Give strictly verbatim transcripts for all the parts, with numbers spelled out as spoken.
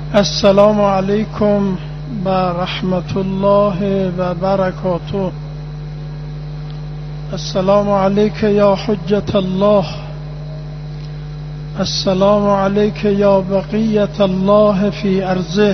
السلام علیکم و رحمت الله و برکاته. السلام علیک یا حجت الله، السلام علیک یا بقیت الله فی ارضه،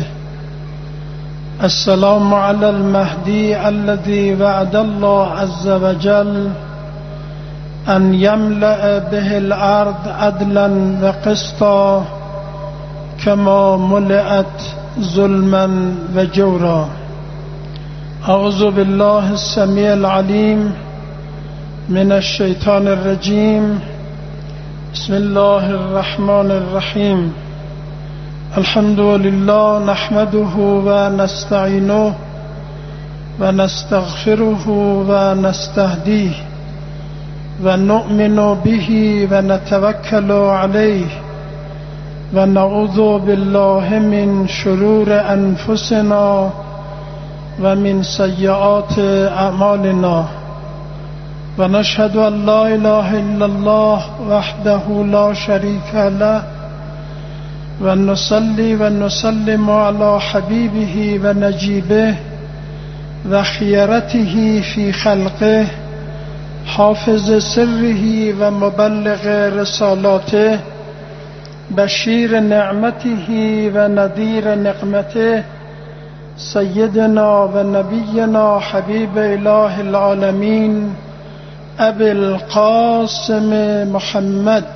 السلام علی المهدی الذي وعد الله عز وجل ان یملأ به الارض عدلا و قسطا كما ملئت ظلما و جورا. اعوذ بالله السمیع العلیم من الشیطان الرجیم. بسم الله الرحمن الرحیم. الحمد لله نحمده و نستعینه و نستغفره و نستهدیه و نؤمن به و نتوکل علیه و نعوذ بالله من شرور انفسنا و من سیئات اعمالنا و نشهد ان لا اله الا الله وحده لا شریک له و نصلی و نسلم علی حبیبه و نجیبه و خیرته فی خلقه حافظ سره و مبلغ رسالاته بشیر نعمته و نذیر نقمته سیدنا و نبینا حبیب اله العالمین ابی القاسم محمد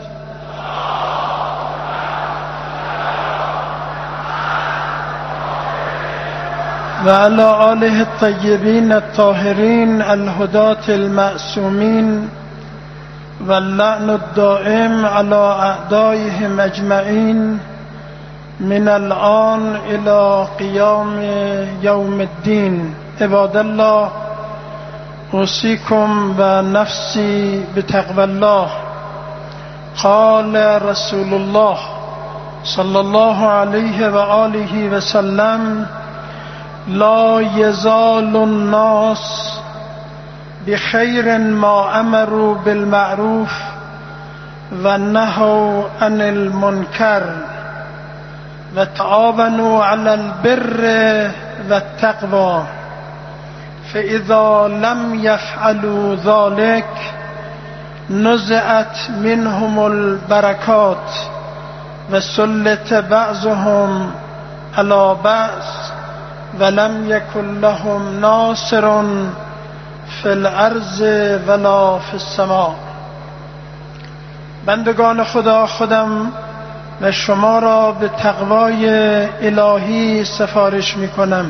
و علی آله الطیبین الطاهرین الهداة المعصومین واللعن الدائم على اعدائهم اجمعین من الآن الى قیام یوم الدین. عباد الله، اوصیکم و نفسی بتقوی الله. قال رسول الله صلی الله علیه و آله و سلم: لا یزال الناس بخیر ما امروا بالمعروف و نهوا عن المنکر و تعاونوا علی البر و التقوی فاذا لم یفعلوا ذلك نزعت منهم البرکات و سلط بعضهم علی بعض ولم یکن لهم ناصر فی الارض ولا فی السماء. بندگان خدا، خودم و شما را به تقوای الهی سفارش می کنم.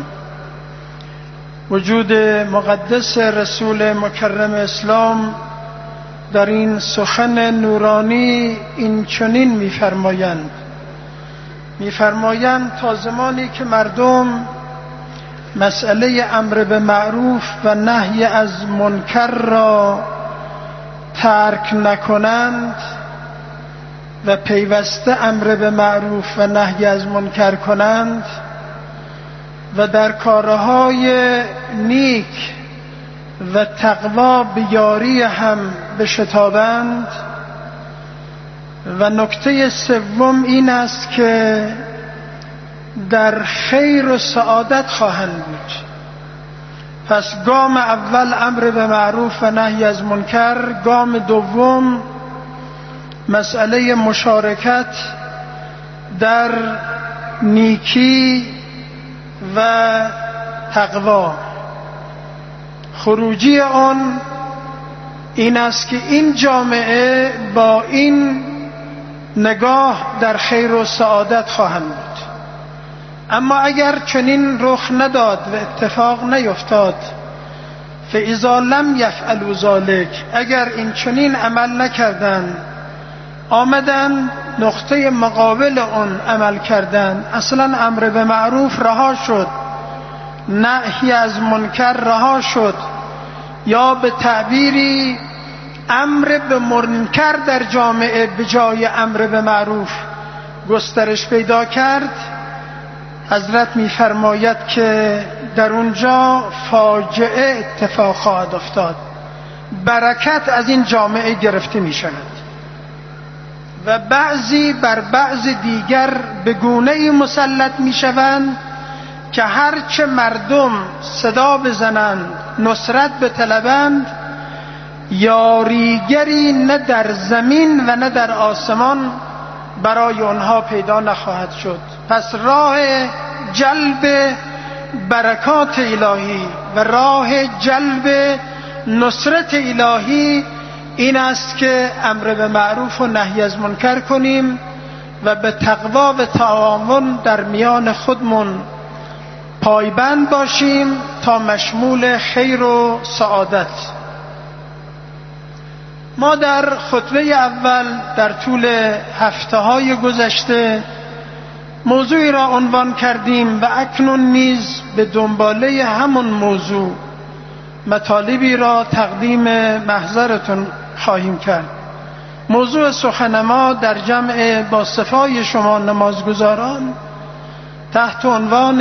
وجود مقدس رسول مکرم اسلام در این سخن نورانی این چنین می فرمایند می فرمایند تا زمانی که مردم مسئله امر به معروف و نهی از منکر را ترک نکنند و پیوسته امر به معروف و نهی از منکر کنند و در کارهای نیک و تقوا به یاری هم بشتابند. و نکته سوم این است که در خیر و سعادت خواهند بود. پس گام اول امر به معروف و نهی از منکر، گام دوم مسئله مشارکت در نیکی و تقوا. خروجی آن این است که این جامعه با این نگاه در خیر و سعادت خواهند بود. اما اگر چنین رخ نداد و اتفاق نیفتاد، فاذا لم یفعلوا ذلک، اگر این چنین عمل نکردند، آمدن نقطه مقابل اون عمل کردن، اصلا امر به معروف رها شد، نهی از منکر رها شد، یا به تعبیری امر به منکر در جامعه به جای امر به معروف گسترش پیدا کرد، حضرت می‌فرماید که در اونجا فاجعه اتفاق خواهد افتاد، برکت از این جامعه گرفته می‌شود. و بعضی بر بعض دیگر به گونه‌ای مسلط میشوند که هرچه مردم صدا بزنند نصرت بطلبند، یاریگری نه در زمین و نه در آسمان برای آنها پیدا نخواهد شد. پس راه جلب برکات الهی و راه جلب نصرت الهی این است که امر به معروف و نهی از منکر کنیم و به تقوا و تعاون در میان خودمون پایبند باشیم تا مشمول خیر و سعادت. ما در خطبه اول در طول هفته های گذشته موضوعی را عنوان کردیم و اکنون نیز به دنباله همون موضوع مطالبی را تقدیم محضرتون خواهیم کرد. موضوع سخن ما در جمع با صفای شما نمازگزاران تحت عنوان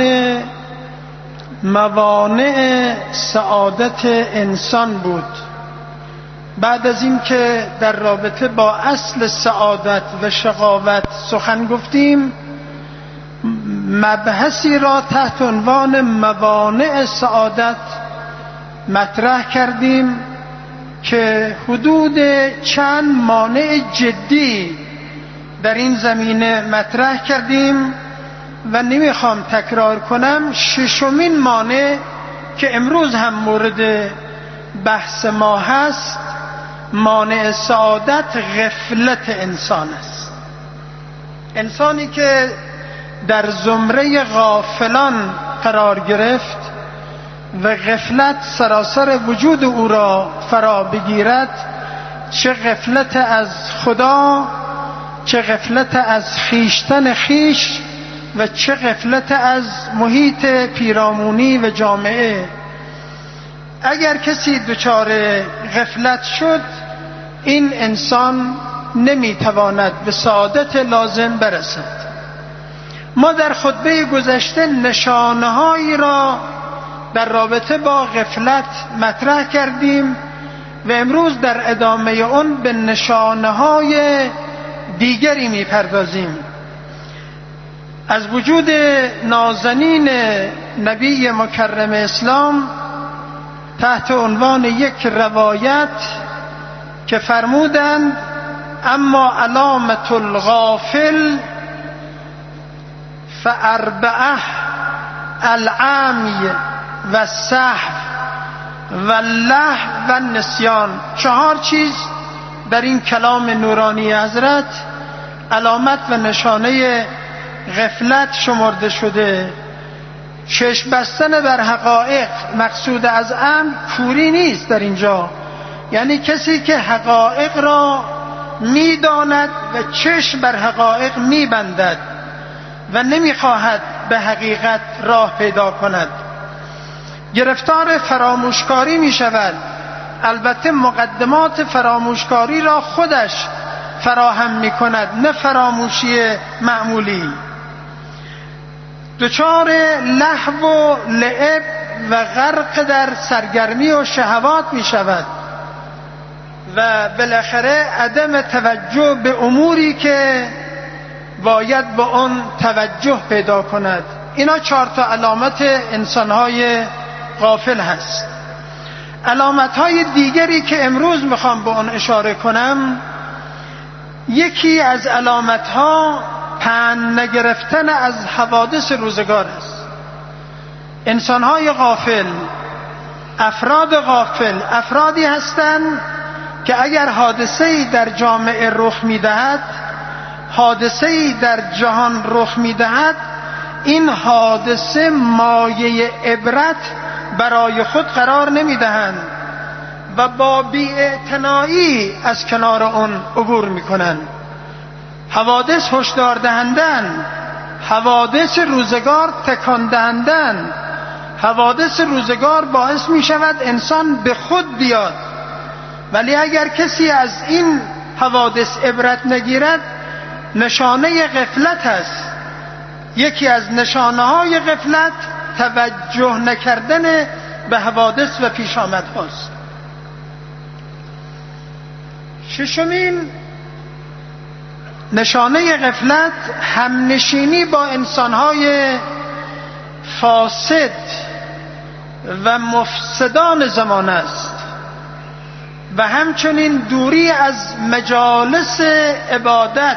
موانع سعادت انسان بود. بعد از این که در رابطه با اصل سعادت و شقاوت سخن گفتیم، مبحثی را تحت عنوان موانع سعادت مطرح کردیم که حدود چند مانع جدی در این زمینه مطرح کردیم و نمیخوام تکرار کنم. ششمین مانع که امروز هم مورد بحث ما هست، مانع سعادت غفلت انسان است. انسانی که در زمره غافلان قرار گرفت و غفلت سراسر وجود او را فرا بگیرد، چه غفلت از خدا، چه غفلت از خیشتن خیش و چه غفلت از محیط پیرامونی و جامعه. اگر کسی دچار غفلت شد، این انسان نمیتواند به سعادت لازم برسد. ما در خطبه گذشته نشانه‌هایی را در رابطه با غفلت مطرح کردیم و امروز در ادامه اون به نشانه‌های دیگری میپردازیم. از وجود نازنین نبی مکرم اسلام تحت عنوان یک روایت که فرمودند اما علامت الغافل فاربعه العمی و السهو و اللهو و النسیان. چهار چیز در این کلام نورانی حضرت علامت و نشانه غفلت شمرده شده. چشم بستن بر حقایق، مقصود از امر کوری نیست در اینجا، یعنی کسی که حقایق را میداند و چشم بر حقایق میبندد و نمیخواهد به حقیقت راه پیدا کند. گرفتار فراموشکاری میشود، البته مقدمات فراموشکاری را خودش فراهم میکند، نه فراموشی معمولی. دچار لهو و لعب و غرق در سرگرمی و شهوات می شود و بالاخره عدم توجه به اموری که باید با آن توجه پیدا کند. اینا چهار تا علامت انسانهای غافل هست. علامتهای دیگری که امروز میخوام به آن اشاره کنم، یکی از علامتها پند نگرفتن از حوادث روزگار است. انسانهای غافل، افراد غافل، افرادی هستند که اگر حادثه‌ای در جامعه رخ می‌دهد، حادثه‌ای در جهان رخ می‌دهد، این حادثه مایه عبرت برای خود قرار نمی‌دهند و با بی‌اعتنایی از کنار آن عبور می‌کنند. حوادث هشدار دهندند، حوادث روزگار تکان دهندند، حوادث روزگار باعث می شود انسان به خود بیاد. ولی اگر کسی از این حوادث عبرت نگیرد، نشانه غفلت است. یکی از نشانه های غفلت توجه نکردن به حوادث و پیش آمد هاست. نشانه غفلت همنشینی با انسانهای فاسد و مفسدان زمان است و همچنین دوری از مجالس عبادت.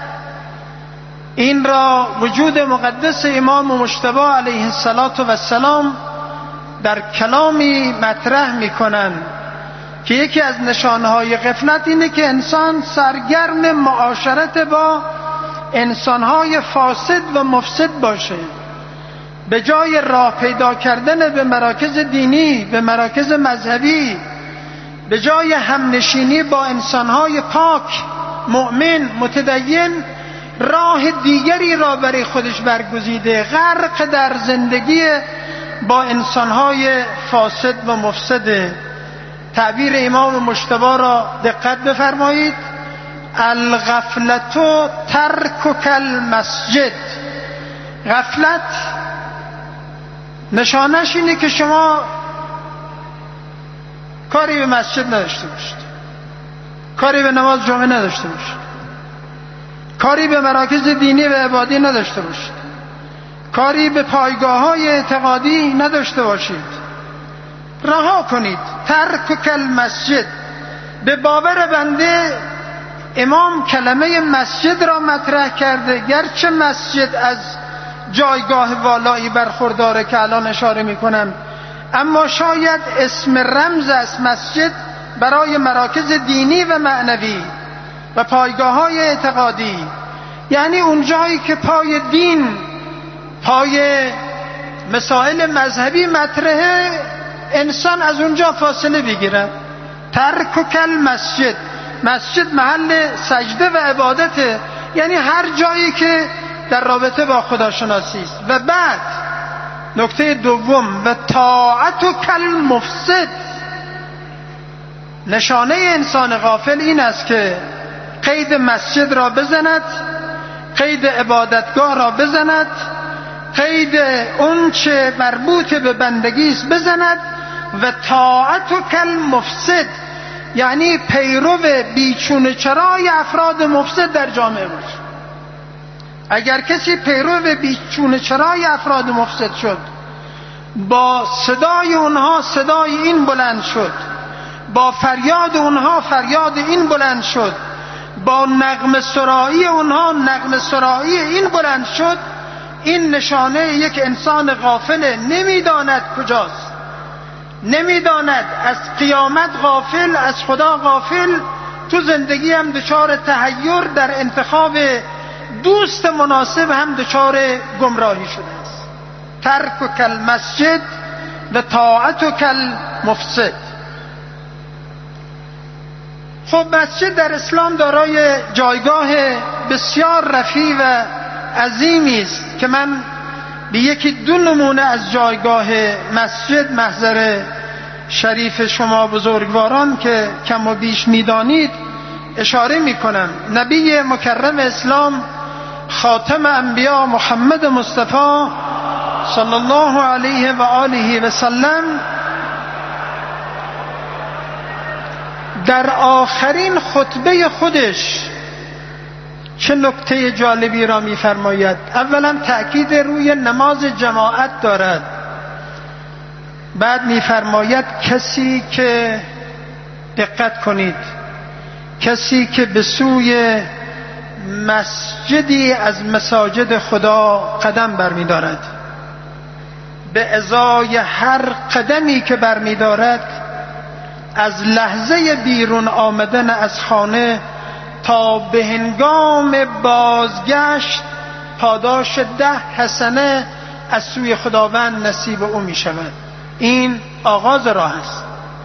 این را وجود مقدس امام مجتبی علیه السلام در کلامی مطرح می‌کنند که یکی از نشانه‌های غفلت اینه که انسان سرگرم معاشرت با انسان‌های فاسد و مفسد باشه، به جای راه پیدا کردن به مراکز دینی، به مراکز مذهبی، به جای همنشینی با انسان‌های پاک، مؤمن، متدین، راه دیگری را برای خودش برگزیده، غرق در زندگی با انسان‌های فاسد و مفسد. تعبیر امام مجتبی را دقت بفرمایید: الغفلت ترکک المسجد. غفلت نشانش اینه که شما کاری به مسجد نداشته باشید، کاری به نماز جمعه نداشته باشید، کاری به مراکز دینی و عبادی نداشته باشید، کاری به پایگاه‌های اعتقادی نداشته باشید. رها کنید. ترک المسجد. به باور بنده امام کلمه مسجد را مطرح کرده، گرچه مسجد از جایگاه والایی برخورداره که الان اشاره میکنم، اما شاید اسم رمز از مسجد برای مراکز دینی و معنوی و پایگاه‌های اعتقادی، یعنی اون جایی که پای دین، پای مسائل مذهبی مطرحه، انسان از اونجا فاصله بگیره. ترک المسجد. مسجد محل سجده و عبادته، یعنی هر جایی که در رابطه با خداشناسی است. و بعد نکته دوم: و طاعت کالمفسد. نشانه انسان غافل این است که قید مسجد را بزند، قید عبادتگاه را بزند، قید اون چه مربوط به بندگی است بزند. و طاعت کالمفسد، یعنی پیرو بیچون چرای افراد مفسد در جامعه باشه. اگر کسی پیرو بیچون چرای افراد مفسد شد، با صدای اونها صدای این بلند شد، با فریاد اونها فریاد این بلند شد، با نغمه سرایی اونها نغمه سرایی این بلند شد، این نشانه یک انسان غافل، نمیداند کجاست، نمیداند، از قیامت غافل، از خدا غافل، تو زندگی هم دچار تحیر در انتخاب دوست مناسب هم دچار گمراهی شده است. ترک المسجد و طاعت کالمفسد. خب مسجد در اسلام دارای جایگاه بسیار رفیع و عظیمی است که من به یکی دو نمونه از جایگاه مسجد محضر شریف شما بزرگواران که کم و بیش میدانید اشاره میکنم. نبی مکرم اسلام خاتم انبیا محمد مصطفی صلی الله علیه و آله و سلم در آخرین خطبه خودش چه نکته جالبی را می‌فرماید. اولا تأکید روی نماز جماعت دارد، بعد می‌فرماید کسی که، دقت کنید، کسی که به سوی مسجدی از مساجد خدا قدم برمی‌دارد، به ازای هر قدمی که برمی‌دارد از لحظه بیرون آمدن از خانه تا به هنگام بازگشت پاداش ده حسنه از سوی خداوند نصیب او می شود. این آغاز راه است.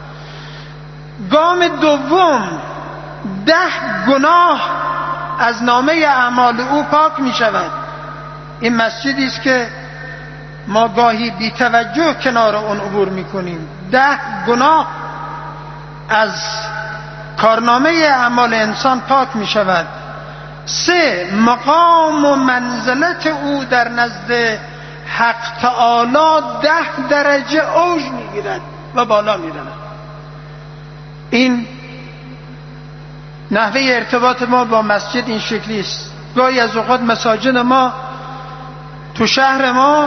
گام دوم، ده گناه از نامه اعمال او پاک می شود. این مسجدی است که ما گاهی بی توجه کنار اون عبور می کنیم. ده گناه از کارنامه اعمال انسان پاک می شود. سه، مقام و منزلت او در نزد حق تعالی ده درجه اوج می گیرد و بالا می رود. این نحوه ارتباط ما با مسجد این شکلی است. گاهی از اوقات مساجد ما تو شهر ما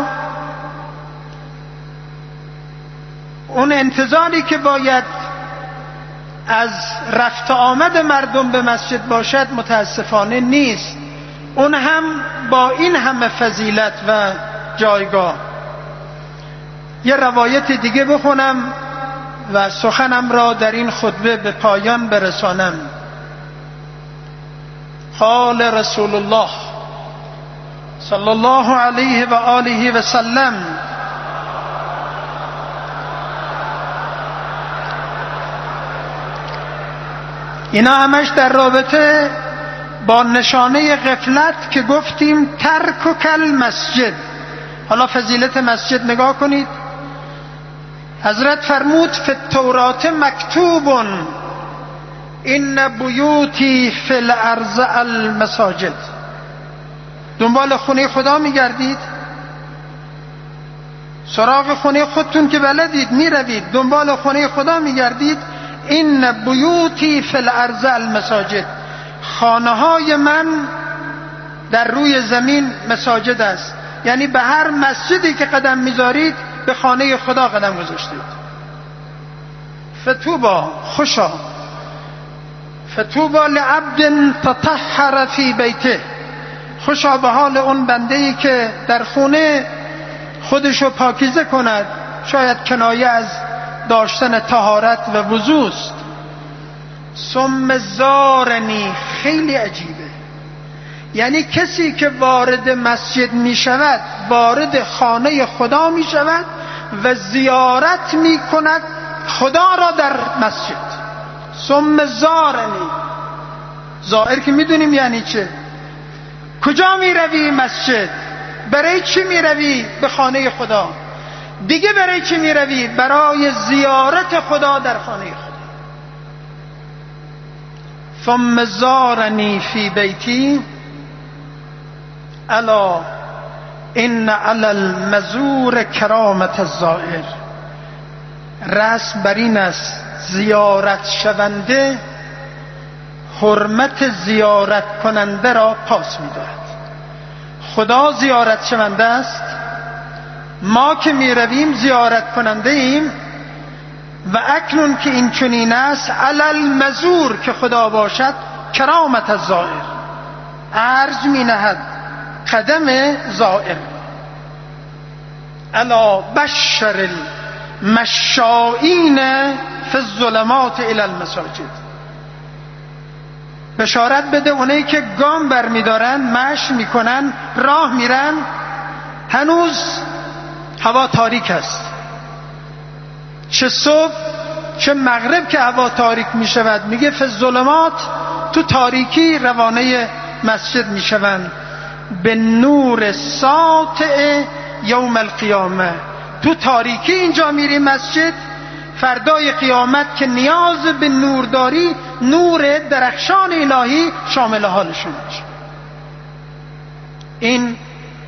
اون انتظاری که باید از رفت آمد مردم به مسجد باشد متاسفانه نیست، اون هم با این همه فضیلت و جایگاه. یه روایت دیگه بخونم و سخنم را در این خطبه به پایان برسانم. قال رسول الله صلی الله علیه و آله و سلم: اینا همش در رابطه با نشانه غفلت که گفتیم ترک و کل مسجد. حالا فضیلت مسجد نگاه کنید. حضرت فرمود فی التورات مکتوب این بیوتی فی الارض المساجد. دنبال خونه خدا میگردید، سراغ خونه خودتون که بلدید میروید، دنبال خونه خدا میگردید. این بیوتی فی الارض المساجد، خانه های من در روی زمین مساجد است. یعنی به هر مسجدی که قدم میذارید به خانه خدا قدم گذاشتید. فتوبا، خوشا، فتوبا لعبد تطهر فی بیته، خوشا به حال اون بنده‌ای که در خونه خودشو پاکیزه کند. شاید کنایه از داشتن طهارت و وضو است. ثم زارنی، خیلی عجیبه، یعنی کسی که وارد مسجد می شود وارد خانه خدا می شود و زیارت می کند خدا را در مسجد. ثم زارنی، زائر که می دونیم یعنی چه. کجا می روی؟ مسجد. برای چی می روی؟ به خانه خدا. دیگه برای چی می روی؟ برای زیارت خدا در خانه خدا. ثم زارنی فی بیتی الا ان علی المزور کرامت الزائر. رسم بر این است زیارت شونده حرمت زیارت کننده را پاس می‌دارد. خدا زیارت شونده است، ما که می رویم زیارت کننده ایم. و اکنون که این چنین است علی المزور که خدا باشد کرامت الزائر، ارج می نهد قدم زائر. الا بشر المشائین فی الظلمات الی المساجد. بشارت بده اونایی که گام بر می دارن، مشی می کنن، راه میرن، هنوز هوا تاریک است. چه صبح چه مغرب که هوا تاریک می شود، میگه فی الظلمات، تو تاریکی روانه مسجد می شوند. به نور ساطع یوم القیامه، تو تاریکی اینجا میری مسجد، فردای قیامت که نیاز به نور داری، نور درخشان الهی شامل حالشون میشه. این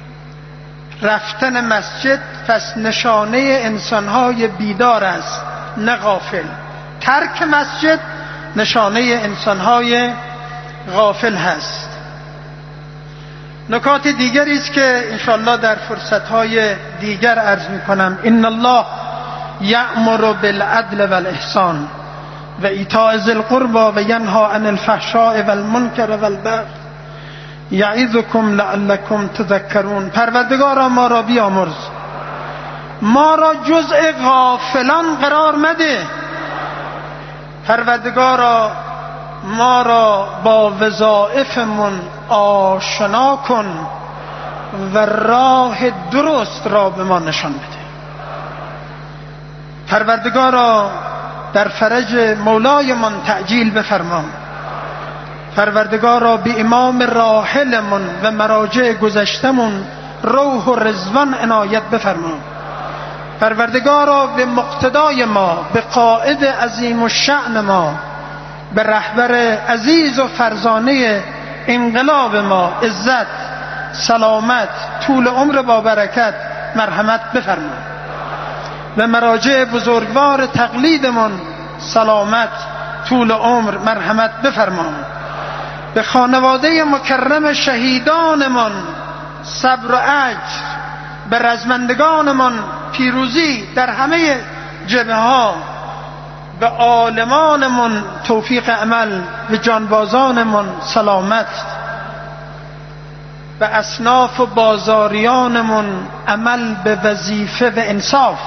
رفتن مسجد پس نشانه انسانهای بیدار است نه غافل. ترک مسجد نشانه انسانهای غافل هست. نکات دیگری است که انشاءالله در فرصتهای دیگر عرض میکنم. ان الله یأمر بالعدل والاحسان و ایتاء ذی القربى و ینهی عن الفحشاء والمنکر والبغی یعظکم لعلکم تذکرون. پروردگارا ما را بیامرز، ما را جزء غافلان قرار مده. پروردگارا ما را با وظایفمون آشنا کن و راه درست را به ما نشان بده. پروردگارا در فرج مولایمان تعجیل بفرما. پروردگارا به امام راحلمون و مراجع گذشتمون روح و رضوان عنایت بفرما. پروردگارا به مقتدای ما، به قائد عظیم الشأن ما، به رهبر عزیز و فرزانه انقلاب ما عزت، سلامت، طول عمر با برکت مرحمت بفرما. و مراجع بزرگوار تقلیدمون سلامت، طول عمر مرحمت بفرما. به خانواده مکرم شهیدانمان صبر و اجر، به رزمندگانمان پیروزی در همه جبهه ها، به عالمانمان توفیق عمل، به جانبازانمان سلامت، به اصناف و بازاریانمان عمل به وظیفه و انصاف،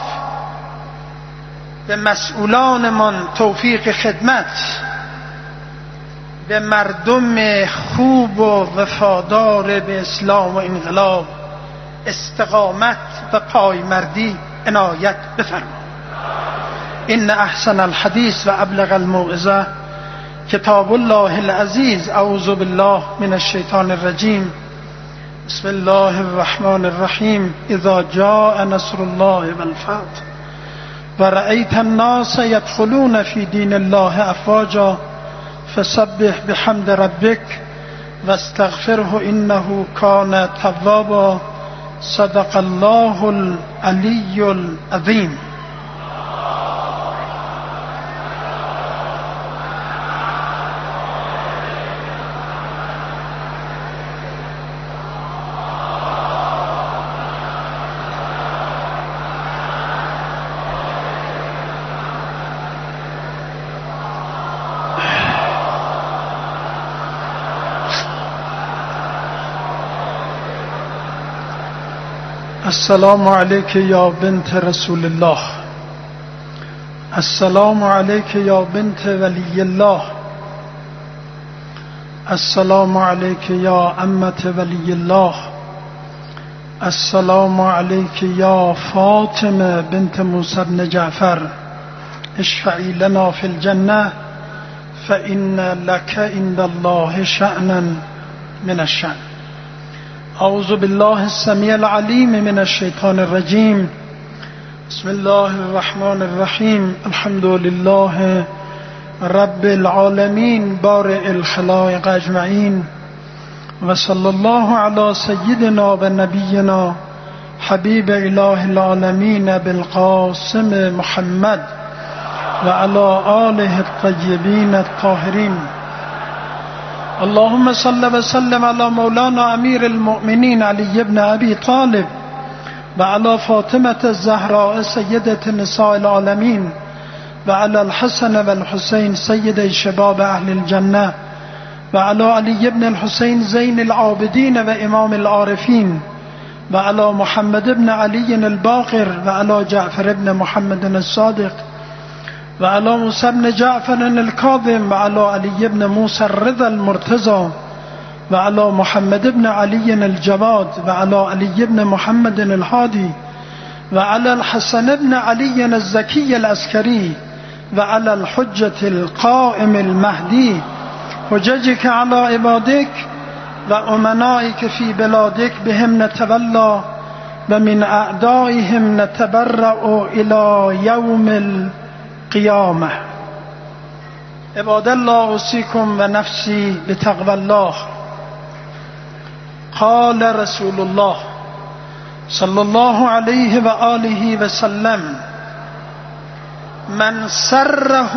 به مسئولانمان توفیق خدمت، به مردم خوب و وفادار به اسلام و انقلاب استقامت و پایمردی عنایت بفرما. ان احسن الحدیث و ابلغ الموعظه کتاب الله العزیز. اعوذ بالله من الشیطان الرجیم. بسم الله الرحمن الرحیم. اذا جاء نصر الله والفتح و رأیت الناس يدخلون في دین الله افواجا فسبح بحمد ربک واستغفره انه کان توابا. صدق الله العلی العظیم. السلام علیک یا بنت رسول الله. السلام علیک یا بنت ولی الله. السلام علیک یا عمت ولی الله. السلام علیک یا فاطمه بنت موسی بن جعفر. اشفعی لنا فی الجنه فإن لك عند الله شأنا من الشأن. اعوذ بالله السمیع العلیم من الشیطان الرجیم. بسم الله الرحمن الرحیم. الحمد لله رب العالمین بارئ الخلائق اجمعین و صلی الله علی سیدنا و نبینا حبیب اله العالمین بالقاسم محمد و علی آله الطیبین الطاهرین. اللهم صل وسلم على مولانا امیر المؤمنین علی بن ابی طالب و علی فاطمة الزهراء سیدة نساء العالمین و علی الحسن و الحسین سید شباب اهل الجنه و علی علی بن الحسین زین العابدین و امام العارفین و علی محمد بن علی الباقر و علی جعفر بن محمد الصادق و علی موسی بن جعفر الكاظم و علی علی بن موسی الرضا المرتضى و علی محمد بن علی الجواد و علی علی بن محمد الهادی و علی الحسن بن علی الزکی العسکری و علی الحجة القائم المهدی حججك على عبادك و امنائك في بلادك بهم نتولى و من اعدائهم نتبرأ الى یوم القیامه. عباد الله اوصیکم و نفسی بتقوى الله. قال رسول الله صلی الله علیه و آله و سلم: من سره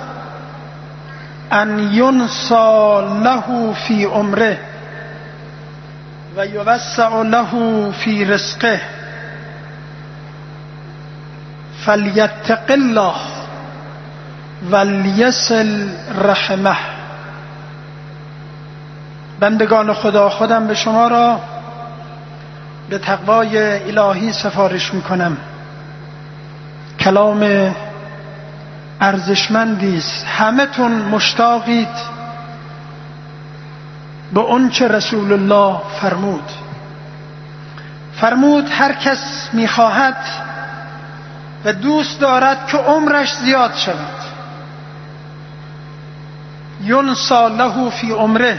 ان ینسى له فی عمره و یوسع له فی رزقه فلیتق الله ولیصل رحمه. بندگان خدا، خودم به شما را به تقوای الهی سفارش میکنم. کلام ارزشمندی است. همه تون مشتاقید به اون چه رسول الله فرمود. فرمود هر کس میخواهد و دوست دارد که عمرش زیاد شود، ینسى له فی عمره،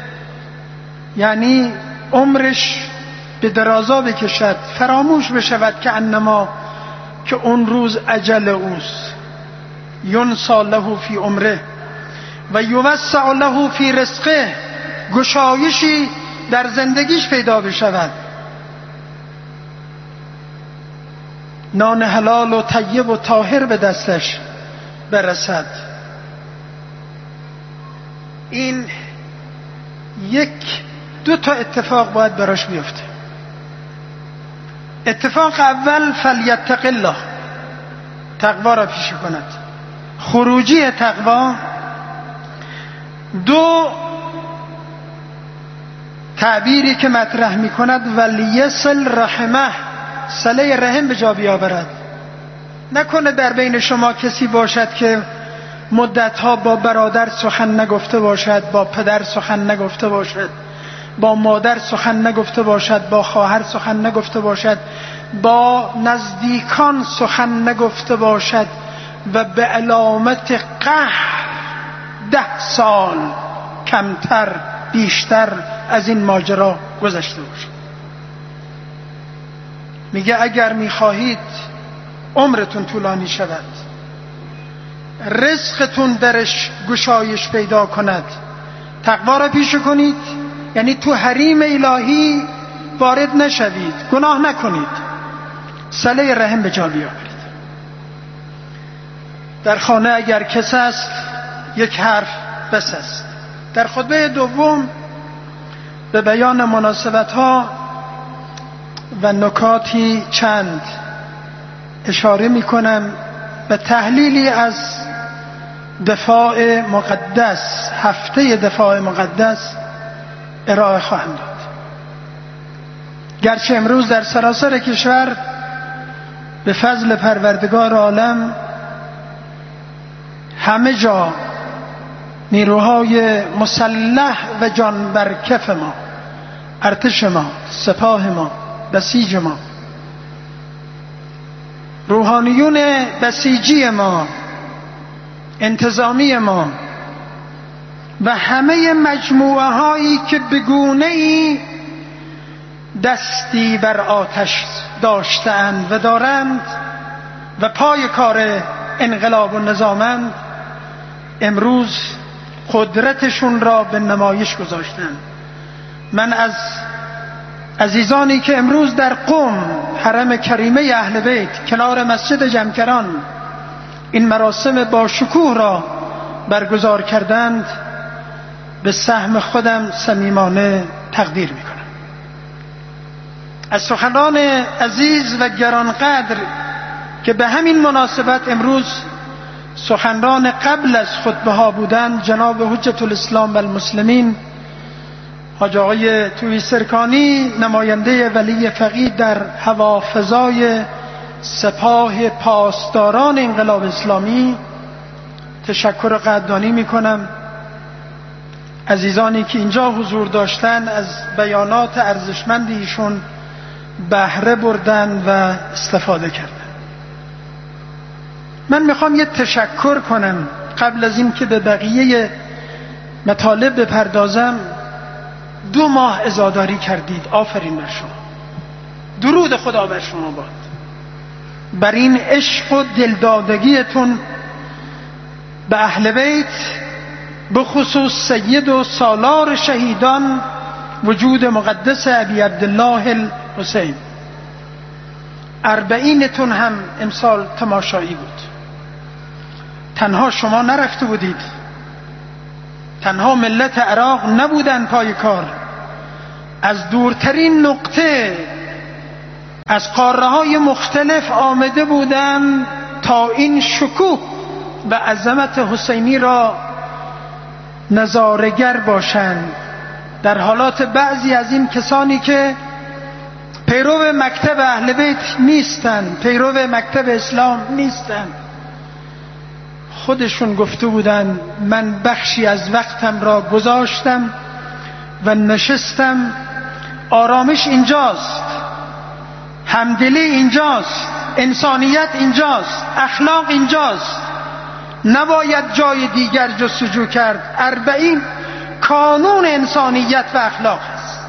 یعنی عمرش به درازا بکشد، فراموش بشود که انما که اون روز اجل اوست. ینسى له فی عمره و یوسع له فی رزقه، گشایشی در زندگیش پیدا بشود، نان حلال و طیب و طاهر به دستش برسد. این یک دو تا اتفاق باید براش بیفته. اتفاق اول فلیتق الله، تقوا را پیشه کند، خروجی تقوا. دو، تعبیری که مطرح می کند ولیصل رحمه، صله رحم به جا بیاورد. نکنه در بین شما کسی باشد که مدتها با برادر سخن نگفته باشد، با پدر سخن نگفته باشد، با مادر سخن نگفته باشد، با خواهر سخن نگفته باشد، با نزدیکان سخن نگفته باشد و به علامت قهر ده سال کمتر بیشتر از این ماجرا گذشته باشد. میگه اگر میخواهید عمرتون طولانی شود، رزقتون درش گشایش پیدا کند، تقوا را پیشه کنید. یعنی تو حریم الهی وارد نشوید، گناه نکنید، صله رحم به جا بیاورید. در خانه اگر کس است یک حرف بس است. در خطبه دوم به بیان مناسبت ها و نکاتی چند اشاره می کنم و تحلیلی از دفاع مقدس، هفته دفاع مقدس ارائه خواهم داد. گرچه امروز در سراسر کشور به فضل پروردگار عالم همه جا نیروهای مسلح و جان بر کف ما، ارتش ما، سپاه ما، بسیج ما، روحانیون بسیجی ما، انتظامی ما و همه مجموعه هایی که بگونه‌ای دستی بر آتش داشتند و دارند و پای کار انقلاب و نظامند، امروز قدرتشون را به نمایش گذاشتند. من از عزیزانی که امروز در قم حرم کریمه اهل بیت کنار مسجد جمکران این مراسم با شکوه را برگزار کردند، به سهم خودم صمیمانه تقدیر میکنم. از سخنران عزیز و گرانقدر که به همین مناسبت امروز سخنران قبل از خطبه ها بودند، جناب حجت الاسلام و المسلمین حاج آقای تویی سرکانی، نماینده ولی فقیه در هوافضای سپاه پاسداران انقلاب اسلامی، تشکر قدردانی می کنم. عزیزانی که اینجا حضور داشتن از بیانات ارزشمند ایشون بهره بردن و استفاده کردن. من میخوام یه تشکر کنم قبل از این که به بقیه مطالب بپردازم. دو ماه عزاداری کردید، آفرین بر شما، درود خدا بر شما باد، بر این عشق و دلدادگیتون به اهل بیت، به خصوص سید و سالار شهیدان وجود مقدس ابی عبدالله الحسین. اربعینتون هم امسال تماشایی بود. تنها شما نرفته بودید، تنها ملت عراق نبودن پای کار، از دورترین نقطه از قاره‌های مختلف آمده بودن تا این شکوه و عظمت حسینی را نظاره‌گر باشند. در حالات بعضی از این کسانی که پیرو مکتب اهل بیت نیستن، پیرو مکتب اسلام نیستن، خودشون گفته بودن من بخشی از وقتم را گذاشتم و نشستم. آرامش اینجاست، همدلی اینجاست، انسانیت اینجاست، اخلاق اینجاست، نباید جای دیگر جستجو کرد. اربعین کانون انسانیت و اخلاق است.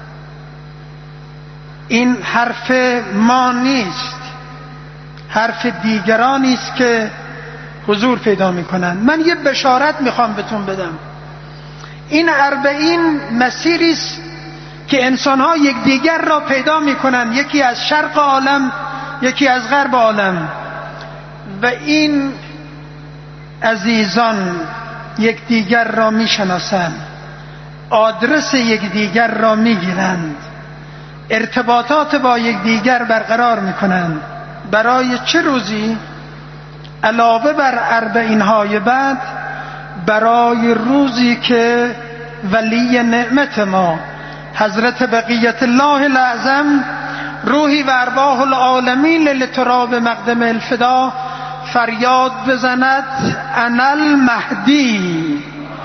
این حرف ما نیست، حرف دیگرانی است که حضور پیدا میکنن. من یه بشارت میخوام بهتون بدم. این اربعین مسیری است که انسانها یک دیگر را پیدا میکنن، یکی از شرق عالم، یکی از غرب عالم، و این عزیزان یکدیگر را میشناسند، آدرس یکدیگر را میگیرند، ارتباطات با یکدیگر برقرار میکنند. برای چه روزی؟ علاوه بر اربعین های بعد، برای روزی که ولی نعمت ما حضرت بقیت الله الاعظم روحی و ارواح العالمین لتراب مقدم الفدا فریاد بزند انا المهدی.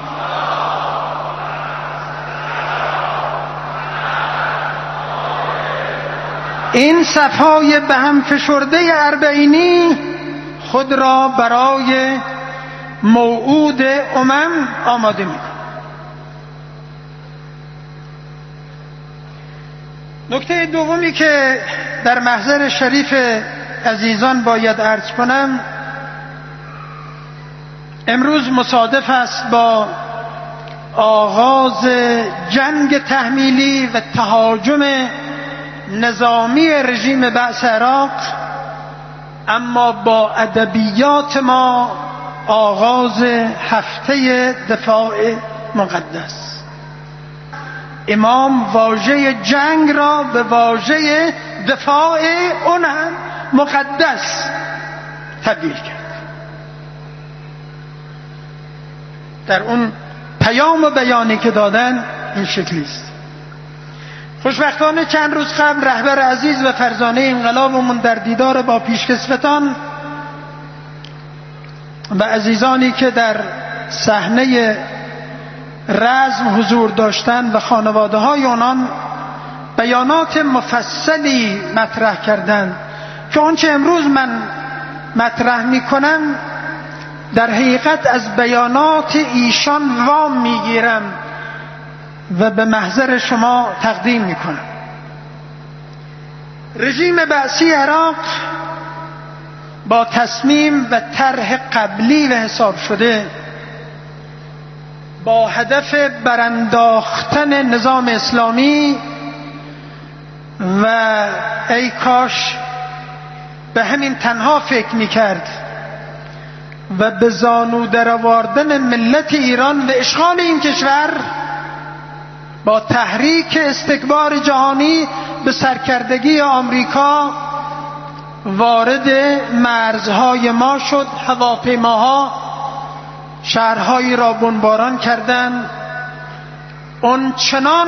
این صفهای به هم فشرده اربعینی خود را برای موعود امم آماده می‌کند. نکته دومی که در محضر شریف عزیزان باید عرض کنم، امروز مصادف است با آغاز جنگ تحمیلی و تهاجم نظامی رژیم بعث عراق، اما با ادبیات ما آغاز هفته دفاع مقدس. امام واژه جنگ را به واژه دفاع اون هم مقدس تبدیل کرد. در اون پیام و بیانی که دادن این شکلی است. خوشبختانه چند روز قبل رهبر عزیز و فرزانه انقلابمون در دیدار با پیشکسوتان و عزیزانی که در صحنه رزم حضور داشتند و خانواده های آنان بیانات مفصلی مطرح کردند که آنچه امروز من مطرح می کنم در حقیقت از بیانات ایشان وام می گیرم و به محضر شما تقدیم می کنم. رژیم بعثی عراق با تصمیم و طرح قبلی و حساب شده با هدف برانداختن نظام اسلامی و ای کاش به همین تنها فکر میکرد و به زانو درآوردن ملت ایران و اشغال این کشور با تحریک استکبار جهانی به سرکردگی آمریکا وارد مرزهای ما شد. هواپیماها شهرهایی را بمباران کردند. اون چنان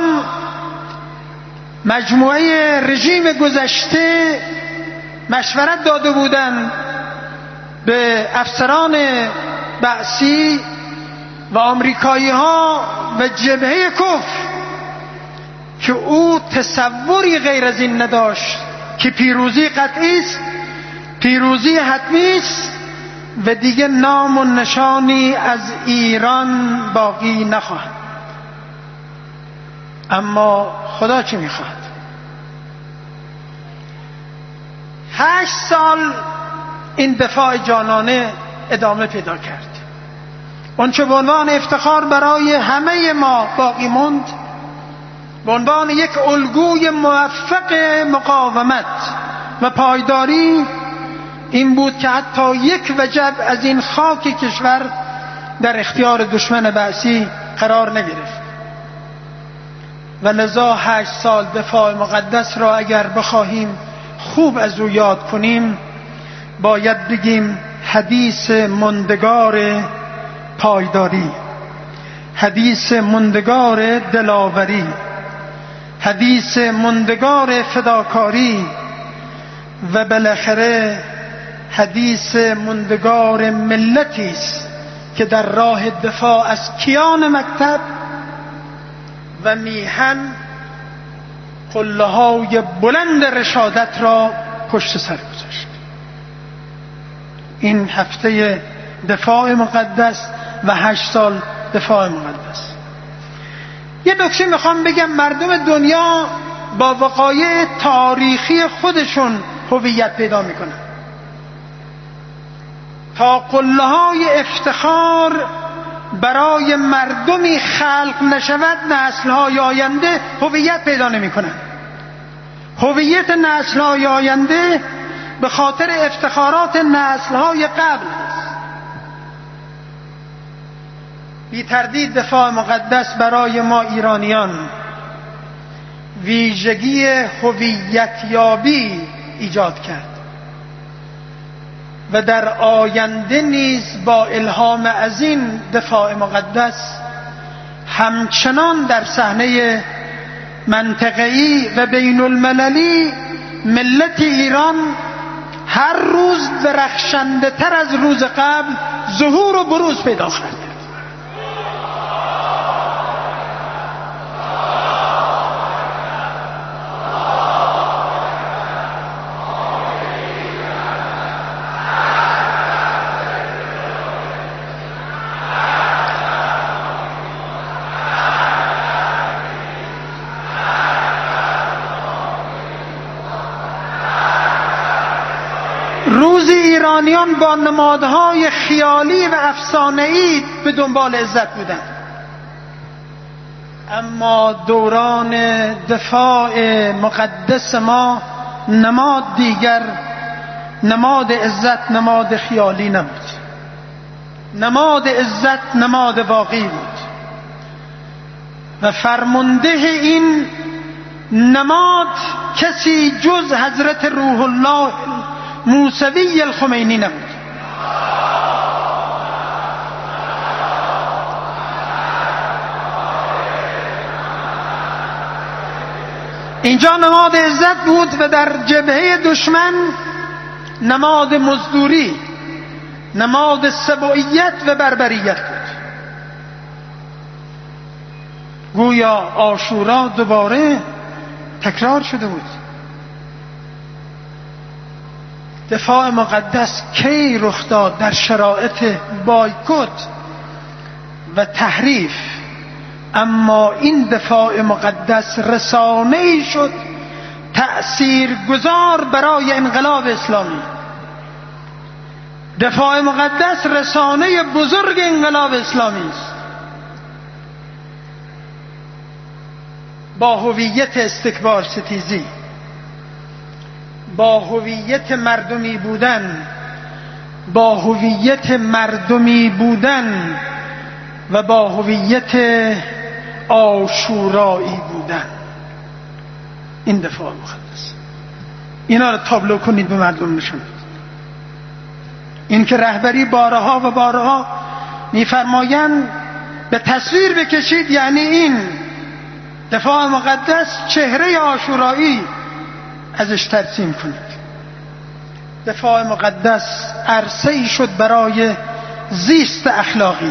مجموعه رژیم گذشته مشورت داده بودند به افسران بعثی و آمریکایی ها و جبهه کفر که او تصوری غیر از این نداشت که پیروزی قطعی است، پیروزی حتمی است و دیگه نام و نشانی از ایران باقی نخواهد. اما خدا چی میخواد؟ هشت سال این دفاع جانانه ادامه پیدا کرد. آنچه به عنوان افتخار برای همه ما باقی موند به عنوان یک الگوی موفق مقاومت و پایداری این بود که حتی یک وجب از این خاک کشور در اختیار دشمن بعثی قرار نگرفت. و لذا هشت سال دفاع مقدس را اگر بخواهیم خوب از او یاد کنیم باید بگیم حدیث مندگار پایداری، حدیث مندگار دلاوری، حدیث مندگار فداکاری و بالاخره حدیث مندگار ملتی است که در راه دفاع از کیان مکتب و میهن قله های بلند رشادت را پشت سر گذاشت. این هفته دفاع مقدس و هشت سال دفاع مقدس. یه نکته میخوام بگم، مردم دنیا با وقایع تاریخی خودشون هویت پیدا میکنن. تا قله های افتخار برای مردمی خلق نشود نسل های آینده هویت پیدا نمی کنن. هویت نسل های آینده به خاطر افتخارات نسل های قبل است. بی تردید دفاع مقدس برای ما ایرانیان ویژگی هویتیابی ایجاد کرد و در آینده نیز با الهام از این دفاع مقدس همچنان در صحنه منطقه‌ای و بین المللی ملت ایران هر روز درخشنده تر از روز قبل ظهور و بروز پیدا خواهد کرد. روز ایرانیان با نمادهای خیالی و افسانه‌ای به دنبال عزت بودند، اما دوران دفاع مقدس ما نماد دیگر، نماد عزت نماد خیالی نبود. نماد عزت نماد واقعی بود و فرمانده این نماد کسی جز حضرت روح الله موسوی الخمینی نبود. اینجا نماد عزت بود و در جبهه دشمن نماد مزدوری، نماد سبوعیت و بربریت بود. گویا عاشورا دوباره تکرار شده بود. دفاع مقدس کی رخ داد؟ در شرایط بایکوت و تحریف، اما این دفاع مقدس رسانه‌ای شد تأثیرگذار برای انقلاب اسلامی. دفاع مقدس رسانه بزرگ انقلاب اسلامی است، با هویت استکبار ستیزی، با هویت مردمی بودن، با هویت مردمی بودن و با هویت عاشورایی بودن. این دفاع مقدس. اینا رو تابلو کنید، به مردم نشون بدید. این که رهبری بارها و بارها میفرمایند به تصویر بکشید، یعنی این دفاع مقدس چهره عاشورایی ازش ترسیم کنید. دفاع مقدس عرصه‌ای شد برای زیست اخلاقی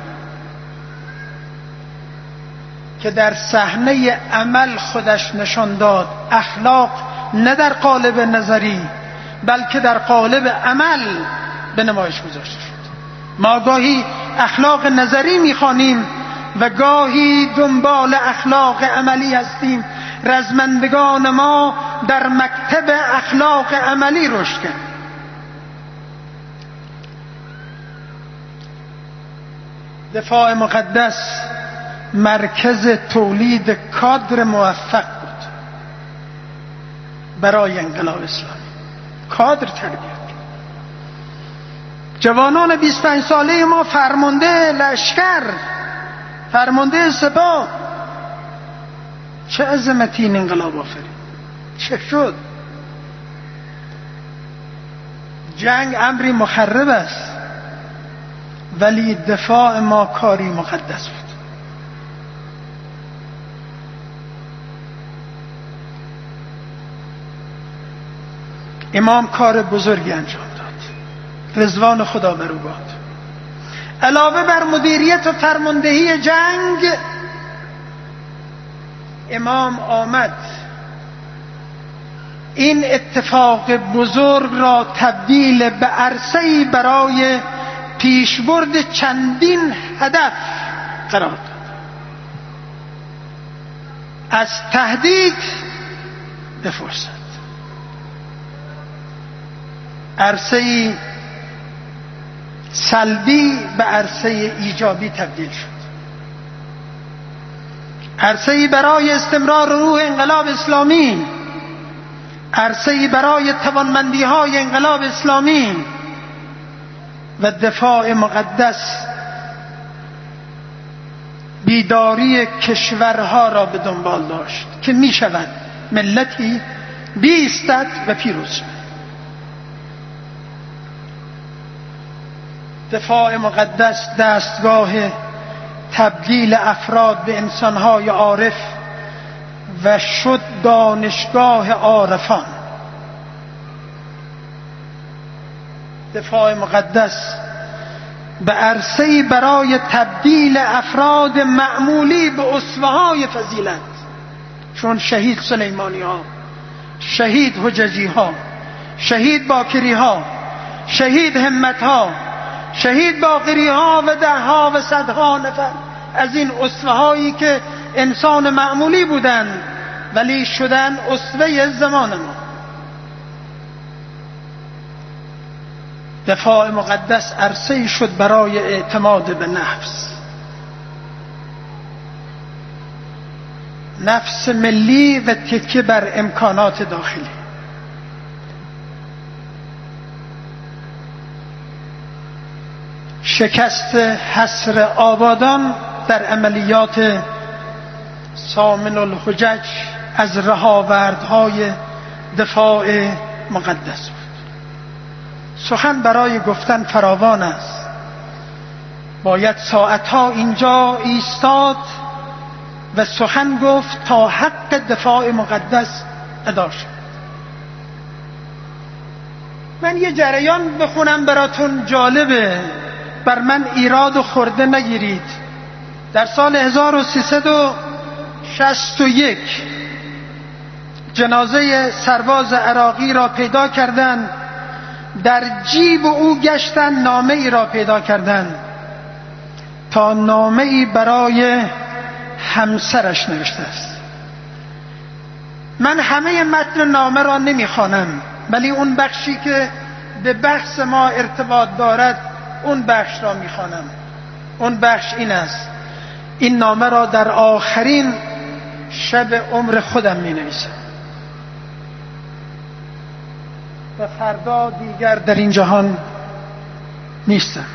که در صحنه عمل خودش نشان داد. اخلاق نه در قالب نظری بلکه در قالب عمل به نمایش گذاشته شد. ما گاهی اخلاق نظری میخوانیم و گاهی دنبال اخلاق عملی هستیم. رزمندگان ما در مکتب اخلاق عملی رشد کردند. دفاع مقدس مرکز تولید کادر موفق بود برای انقلاب اسلامی. کادر تربیت کرد. جوانان بیست و پنج ساله ما فرمانده لشکر، فرمانده سپاه، چه عظمتی این انقلاب آفرید. چه شد؟ جنگ امری مخرب است، ولی دفاع ما کاری مقدس بود. امام کار بزرگی انجام داد، رضوان خدا بر او باد. علاوه بر مدیریت و فرماندهی جنگ، امام آمد این اتفاق بزرگ را تبدیل به عرصه‌ای برای پیشبرد چندین هدف قرار داد. از تهدید به فرصت، عرصه‌ای سلبی به عرصه ایجابی تبدیل شد. عرصه‌ای برای استمرار روح انقلاب اسلامی، عرصه‌ای برای توانمندی‌های انقلاب اسلامی و دفاع مقدس بیداری کشورها را به دنبال داشت که می شود ملتی بیستد و پیروز شود. دفاع مقدس دستگاه تبدیل افراد به انسانهای عارف و شد دانشگاه عارفان. دفاع مقدس به عرصه‌ای برای تبدیل افراد معمولی به اسوه‌های فضیلت، چون شهید سلیمانی ها، شهید حججی ها، شهید باکری ها، شهید همت ها، شهید باقری ها و ده ها و صدها نفر از این اسوه‌هایی که انسان معمولی بودند ولی شدن اسوه زمان ما. دفاع مقدس عرصه‌ای شد برای اعتماد به نفس، نفس ملی و تکیه بر امکانات داخلی. شکست حصر آبادان در عملیات سامن الحجج از رهاوردهای دفاع مقدس بود. سخن برای گفتن فراوان است، باید ساعتها اینجا ایستاد و سخن گفت تا حق دفاع مقدس ادا شد. من یه جریان بخونم براتون، جالبه، بر من ایراد و خورده نگیرید. در سال هزار و سیصد و شصت و یک جنازه سرباز عراقی را پیدا کردند، در جیب او گشتن نامه ای را پیدا کردند تا نامه ای برای همسرش نوشته است. من همه متن نامه را نمیخوانم، ولی اون بخشی که به بحث ما ارتباط دارد اون بخش را میخوانم. اون بخش این است: این نامه را در آخرین شب عمر خودم می نویسم و فردا دیگر در این جهان نیستم،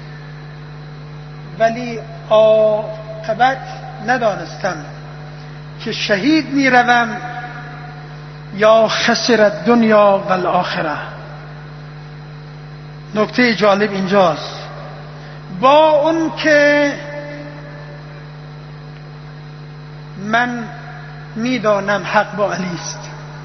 ولی عاقبت ندانستم که شهید می روم یا خسر دنیا و الاخره. نکته جالب اینجاست، با اون که من میدانم حق با علی است،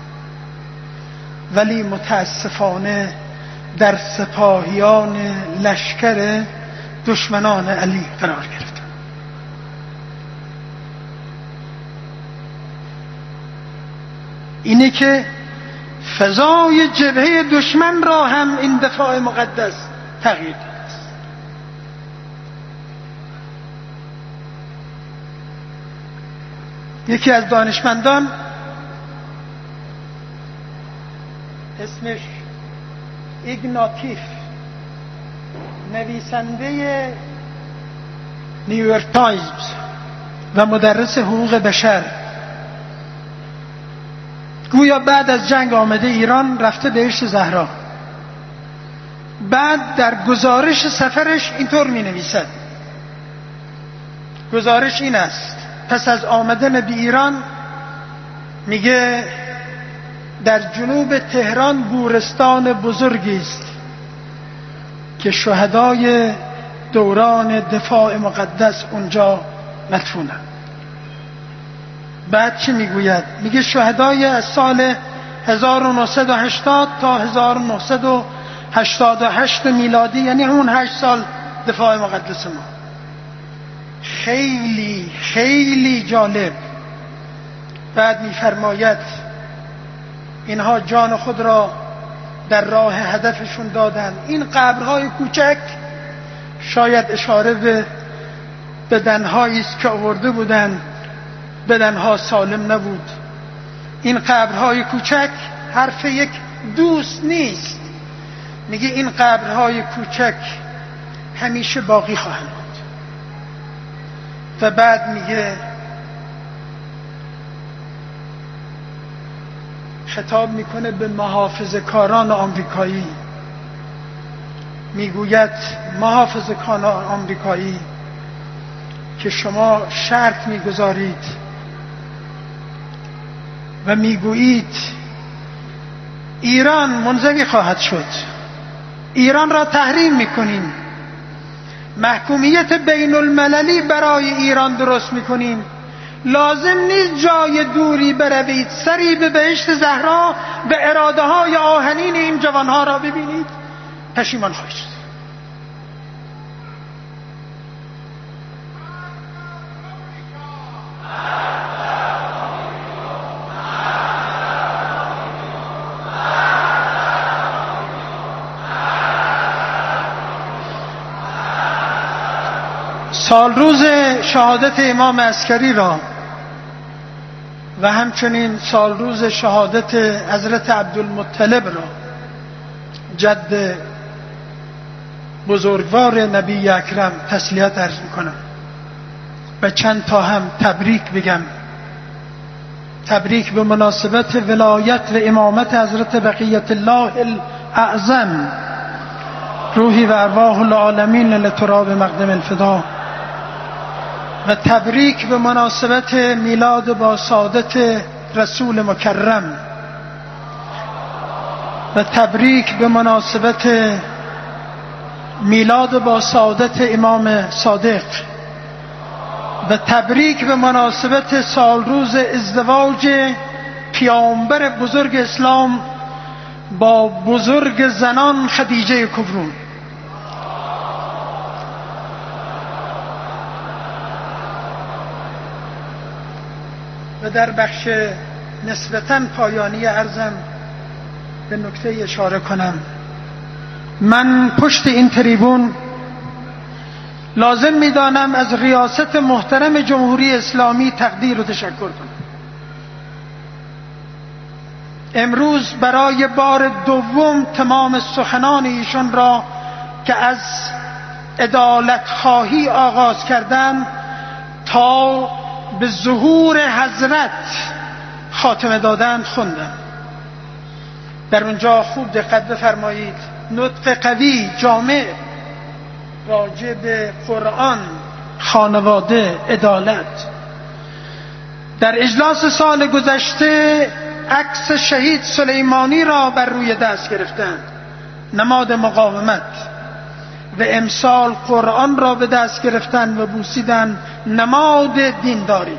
ولی متاسفانه در سپاهیان لشکر دشمنان علی قرار گرفتم. اینه که فضای جبهه دشمن را هم این دفاع مقدس تغییر داد. یکی از دانشمندان اسمش ایگناتیف، نویسنده نیویورک تایمز و مدرس حقوق بشر، گویا بعد از جنگ آمده ایران، رفته بهشت زهرا. بعد در گزارش سفرش اینطور می نویسد، گزارش این است: پس از آمدن به ایران میگه در جنوب تهران گورستان بزرگی است که شهدای دوران دفاع مقدس اونجا مدفونند. بعد چی میگوید؟ میگه شهدای از سال هزار و نهصد و هشتاد تا هزار و نهصد و هشتاد و هشت میلادی، یعنی همون هشت سال دفاع مقدس ما. خیلی خیلی جالب. بعد میفرماید اینها جان خود را در راه هدفشون دادن. این قبرهای کوچک شاید اشاره به بدنهایی است که آورده بودن، بدنها سالم نبود. این قبرهای کوچک حرف یک دوست نیست، میگه این قبرهای کوچک همیشه باقی خواهند بود. و بعد میگه، خطاب میکنه به محافظه‌کاران آمریکایی، میگوید محافظه‌کاران آمریکایی که شما شرط میگذارید و میگویید ایران منزوی خواهد شد، ایران را تحریم میکنیم، محکومیت بین المللی برای ایران درست میکنیم، لازم نیست جای دوری بروید، سری به بهشت زهرا به اراده های آهنین این جوانها را ببینید، پشیمان خواهید شد. سال روز شهادت امام عسکری را و همچنین سال روز شهادت حضرت عبدالمطلب را، جد بزرگوار نبی اکرم، تسلیت عرض میکنم و چند تا هم تبریک بگم. تبریک به مناسبت ولایت و امامت حضرت بقیت الله الاعظم، روحی و ارواح العالمین لتراب مقدم الفدا، و تبریک به مناسبت میلاد با سعادت رسول مکرم، و تبریک به مناسبت میلاد با سعادت امام صادق، و تبریک به مناسبت سال روز ازدواج پیامبر بزرگ اسلام با بزرگ زنان خدیجه کبرون. و در بخش نسبتاً پایانی عرضم به نکته اشاره کنم. من پشت این تریبون لازم می‌دانم از ریاست محترم جمهوری اسلامی تقدیر و تشکر کنم. امروز برای بار دوم تمام سخنان ایشان را که از عدالت خواهی آغاز کردن تا به ظهور حضرت خاتمه دادند خوندم. در اونجا خوب دقت بفرمایید، نطق قوی جامع راجع به قرآن، خانواده، عدالت. در اجلاس سال گذشته عکس شهید سلیمانی را بر روی دست گرفتند، نماد مقاومت، و امسال قرآن را به دست گرفتند و بوسیدند، نماد دینداری.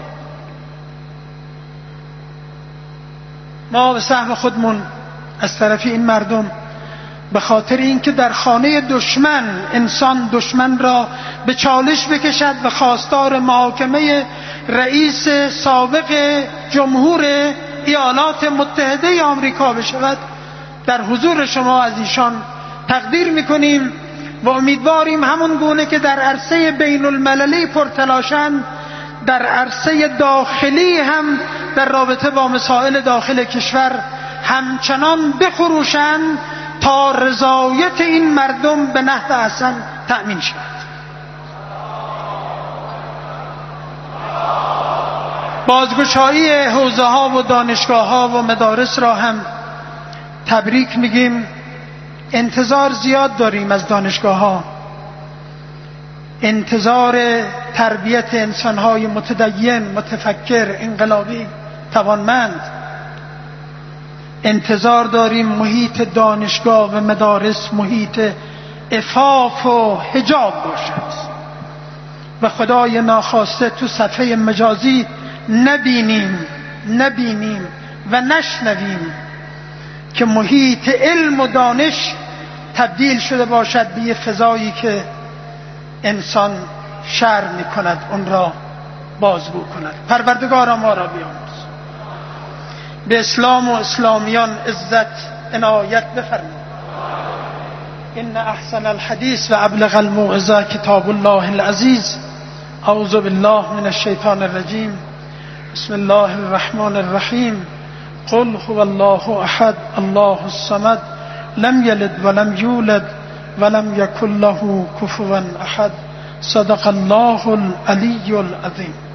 ما به سهم خودمون از طرف این مردم به خاطر اینکه در خانه دشمن انسان دشمن را به چالش بکشد و خواستار محاکمه رئیس سابق جمهور ایالات متحده آمریکا بشود، در حضور شما از ایشان تقدیر میکنیم و امیدواریم همون گونه که در عرصه بین المللی پرتلاشند، در عرصه داخلی هم در رابطه با مسائل داخل کشور همچنان بخروشند تا رضایت این مردم به نحو احسن تأمین شود. بازگشایی حوزه ها و دانشگاه ها و مدارس را هم تبریک میگیم. انتظار زیاد داریم از دانشگاه ها، انتظار تربیت انسان های متدین، متفکر، انقلابی، توانمند. انتظار داریم محیط دانشگاه و مدارس محیط عفاف و حجاب باشد و خدای ناخواسته تو صفحه مجازی نبینیم نبینیم و نشنویم که محیط علم و دانش تبدیل شده باشد به یه فضایی که انسان شرم می کند اون را بازگو کند. پروردگارا ما را بیامرز، به اسلام و اسلامیان عزت عنایت بفرما. ان احسن الحدیث و ابلغ الموعظه کتاب الله العزیز. اعوذ بالله من الشیطان الرجیم. بسم الله الرحمن الرحیم. قل هو الله احد الله الصمد لم یلد ولم یولد ولم یکن له کفوا احد. صدق الله العلی العظیم.